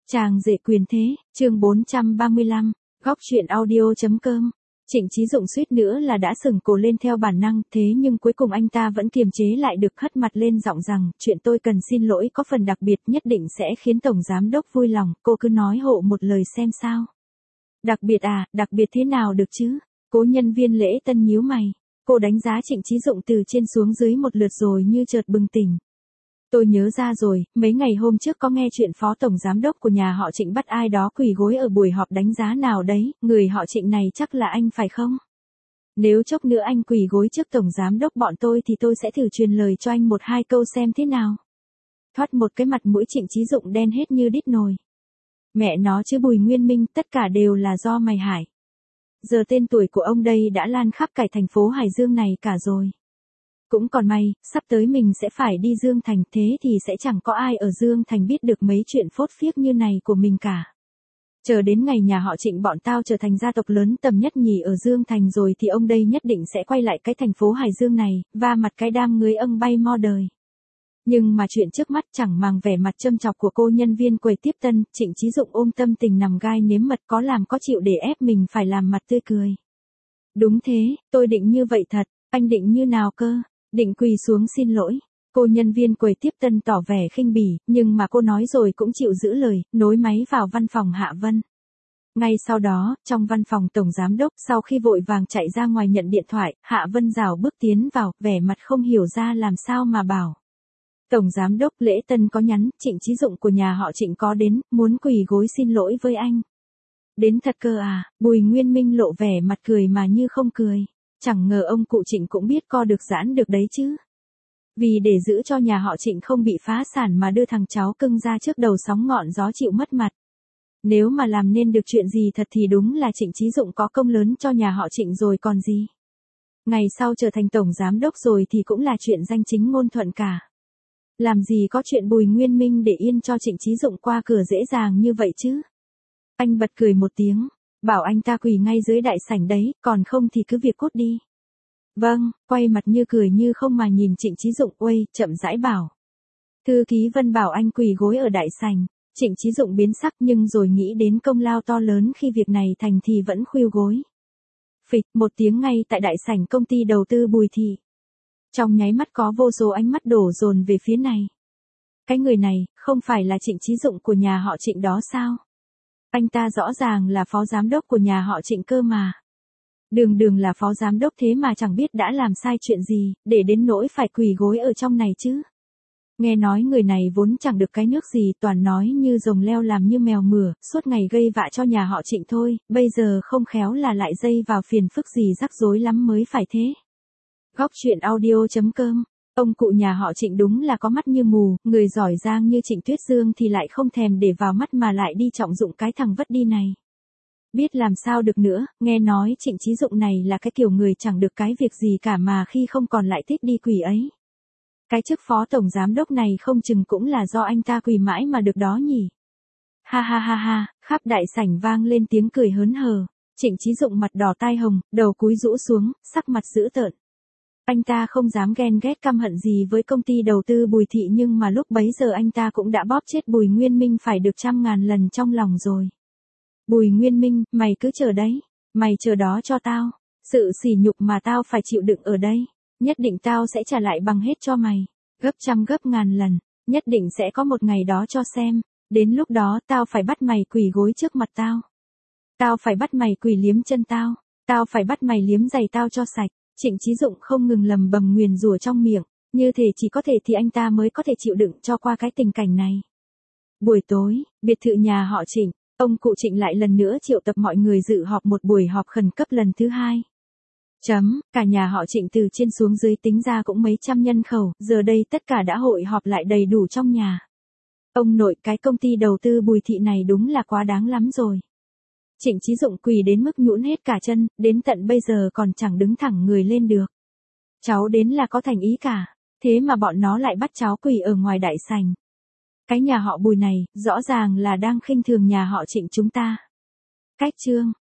Chàng rể quyền thế, chương 435, góc truyện audio.com. Trịnh Chí Dụng suýt nữa là đã sừng cổ lên theo bản năng, thế nhưng cuối cùng anh ta vẫn kiềm chế lại được, hất mặt lên giọng rằng, chuyện tôi cần xin lỗi có phần đặc biệt, nhất định sẽ khiến Tổng Giám Đốc vui lòng, cô cứ nói hộ một lời xem sao. Đặc biệt à, đặc biệt thế nào được chứ? Cố nhân viên lễ tân nhíu mày, cô đánh giá Trịnh Chí Dụng từ trên xuống dưới một lượt rồi như chợt bừng tỉnh. Tôi nhớ ra rồi, mấy ngày hôm trước có nghe chuyện phó tổng giám đốc của nhà họ Trịnh bắt ai đó quỳ gối ở buổi họp đánh giá nào đấy, người họ Trịnh này chắc là anh phải không? Nếu chốc nữa anh quỳ gối trước tổng giám đốc bọn tôi thì tôi sẽ thử truyền lời cho anh một hai câu xem thế nào. Thoát một cái mặt mũi Trịnh Chí Dụng đen hết như đít nồi. Mẹ nó chứ Bùi Nguyên Minh, tất cả đều là do mày hại. Giờ tên tuổi của ông đây đã lan khắp cả thành phố Hải Dương này cả rồi. Cũng còn may, sắp tới mình sẽ phải đi Dương Thành, thế thì sẽ chẳng có ai ở Dương Thành biết được mấy chuyện phốt phiếc như này của mình cả. Chờ đến ngày nhà họ Trịnh bọn tao trở thành gia tộc lớn tầm nhất nhì ở Dương Thành rồi thì ông đây nhất định sẽ quay lại cái thành phố Hải Dương này, và mặt cái đám người âng bay mo đời. Nhưng mà chuyện trước mắt chẳng màng vẻ mặt châm chọc của cô nhân viên quầy tiếp tân, Trịnh Chí Dụng ôm tâm tình nằm gai nếm mật, có làm có chịu để ép mình phải làm mặt tươi cười. Đúng thế, tôi định như vậy thật, anh định như nào cơ? Định quỳ xuống xin lỗi. Cô nhân viên quầy tiếp tân tỏ vẻ khinh bỉ, nhưng mà cô nói rồi cũng chịu giữ lời, nối máy vào văn phòng Hạ Vân. Ngay sau đó, trong văn phòng tổng giám đốc, sau khi vội vàng chạy ra ngoài nhận điện thoại, Hạ Vân rảo bước tiến vào, vẻ mặt không hiểu ra làm sao mà bảo. Tổng giám đốc lễ tân có nhắn, Trịnh Chí Dụng của nhà họ Trịnh có đến, muốn quỳ gối xin lỗi với anh. Đến thật cơ à? Bùi Nguyên Minh lộ vẻ mặt cười mà như không cười. Chẳng ngờ ông cụ Trịnh cũng biết co được giãn được đấy chứ. Vì để giữ cho nhà họ Trịnh không bị phá sản mà đưa thằng cháu cưng ra trước đầu sóng ngọn gió chịu mất mặt. Nếu mà làm nên được chuyện gì thật thì đúng là Trịnh Chí Dụng có công lớn cho nhà họ Trịnh rồi còn gì. Ngày sau trở thành tổng giám đốc rồi thì cũng là chuyện danh chính ngôn thuận cả. Làm gì có chuyện Bùi Nguyên Minh để yên cho Trịnh Chí Dụng qua cửa dễ dàng như vậy chứ. Anh bật cười một tiếng. Bảo anh ta quỳ ngay dưới đại sảnh đấy, còn không thì cứ việc cút đi. Vâng, quay mặt như cười như không mà nhìn Trịnh Chí Dụng, uây, chậm rãi bảo. Thư ký Vân bảo anh quỳ gối ở đại sảnh. Trịnh Chí Dụng biến sắc nhưng rồi nghĩ đến công lao to lớn khi việc này thành thì vẫn khuỵu gối. Phịch, một tiếng ngay tại đại sảnh công ty đầu tư Bùi Thị. Trong nháy mắt có vô số ánh mắt đổ dồn về phía này. Cái người này, không phải là Trịnh Chí Dụng của nhà họ Trịnh đó sao? Anh ta rõ ràng là phó giám đốc của nhà họ Trịnh cơ mà. Đường là phó giám đốc thế mà chẳng biết đã làm sai chuyện gì, để đến nỗi phải quỳ gối ở trong này chứ. Nghe nói người này vốn chẳng được cái nước gì, toàn nói như rồng leo làm như mèo mửa, suốt ngày gây vạ cho nhà họ Trịnh thôi, bây giờ không khéo là lại dây vào phiền phức gì rắc rối lắm mới phải thế. Góc truyện audio.com. Ông cụ nhà họ Trịnh đúng là có mắt như mù, người giỏi giang như Trịnh Tuyết Dương thì lại không thèm để vào mắt mà lại đi trọng dụng cái thằng vất đi này. Biết làm sao được nữa, nghe nói Trịnh Chí Dụng này là cái kiểu người chẳng được cái việc gì cả mà khi không còn lại thích đi quỳ ấy. Cái chức phó tổng giám đốc này không chừng cũng là do anh ta quỳ mãi mà được đó nhỉ. Ha ha ha ha, khắp đại sảnh vang lên tiếng cười hớn hở. Trịnh Chí Dụng mặt đỏ tai hồng, đầu cúi rũ xuống, sắc mặt dữ tợn. Anh ta không dám ghen ghét căm hận gì với công ty đầu tư Bùi Thị nhưng mà lúc bấy giờ anh ta cũng đã bóp chết Bùi Nguyên Minh phải được 100.000 lần trong lòng rồi. Bùi Nguyên Minh, mày cứ chờ đấy, mày chờ đó cho tao, sự sỉ nhục mà tao phải chịu đựng ở đây, nhất định tao sẽ trả lại bằng hết cho mày, gấp trăm gấp ngàn lần, nhất định sẽ có một ngày đó cho xem, đến lúc đó tao phải bắt mày quỳ gối trước mặt tao. Tao phải bắt mày quỳ liếm chân tao phải bắt mày liếm giày tao cho sạch. Trịnh Chí Dụng không ngừng lầm bầm nguyền rủa trong miệng, như thể chỉ có thể thì anh ta mới có thể chịu đựng cho qua cái tình cảnh này. Buổi tối, biệt thự nhà họ Trịnh, ông cụ Trịnh lại lần nữa triệu tập mọi người dự họp một buổi họp khẩn cấp lần thứ 2. Cả nhà họ Trịnh từ trên xuống dưới tính ra cũng mấy trăm nhân khẩu, giờ đây tất cả đã hội họp lại đầy đủ trong nhà. Ông nội, cái công ty đầu tư Bùi Thị này đúng là quá đáng lắm rồi. Trịnh Chí Dụng quỳ đến mức nhũn hết cả chân, đến tận bây giờ còn chẳng đứng thẳng người lên được. Cháu đến là có thành ý cả, thế mà bọn nó lại bắt cháu quỳ ở ngoài đại sảnh. Cái nhà họ Bùi này, rõ ràng là đang khinh thường nhà họ Trịnh chúng ta. Cách chương.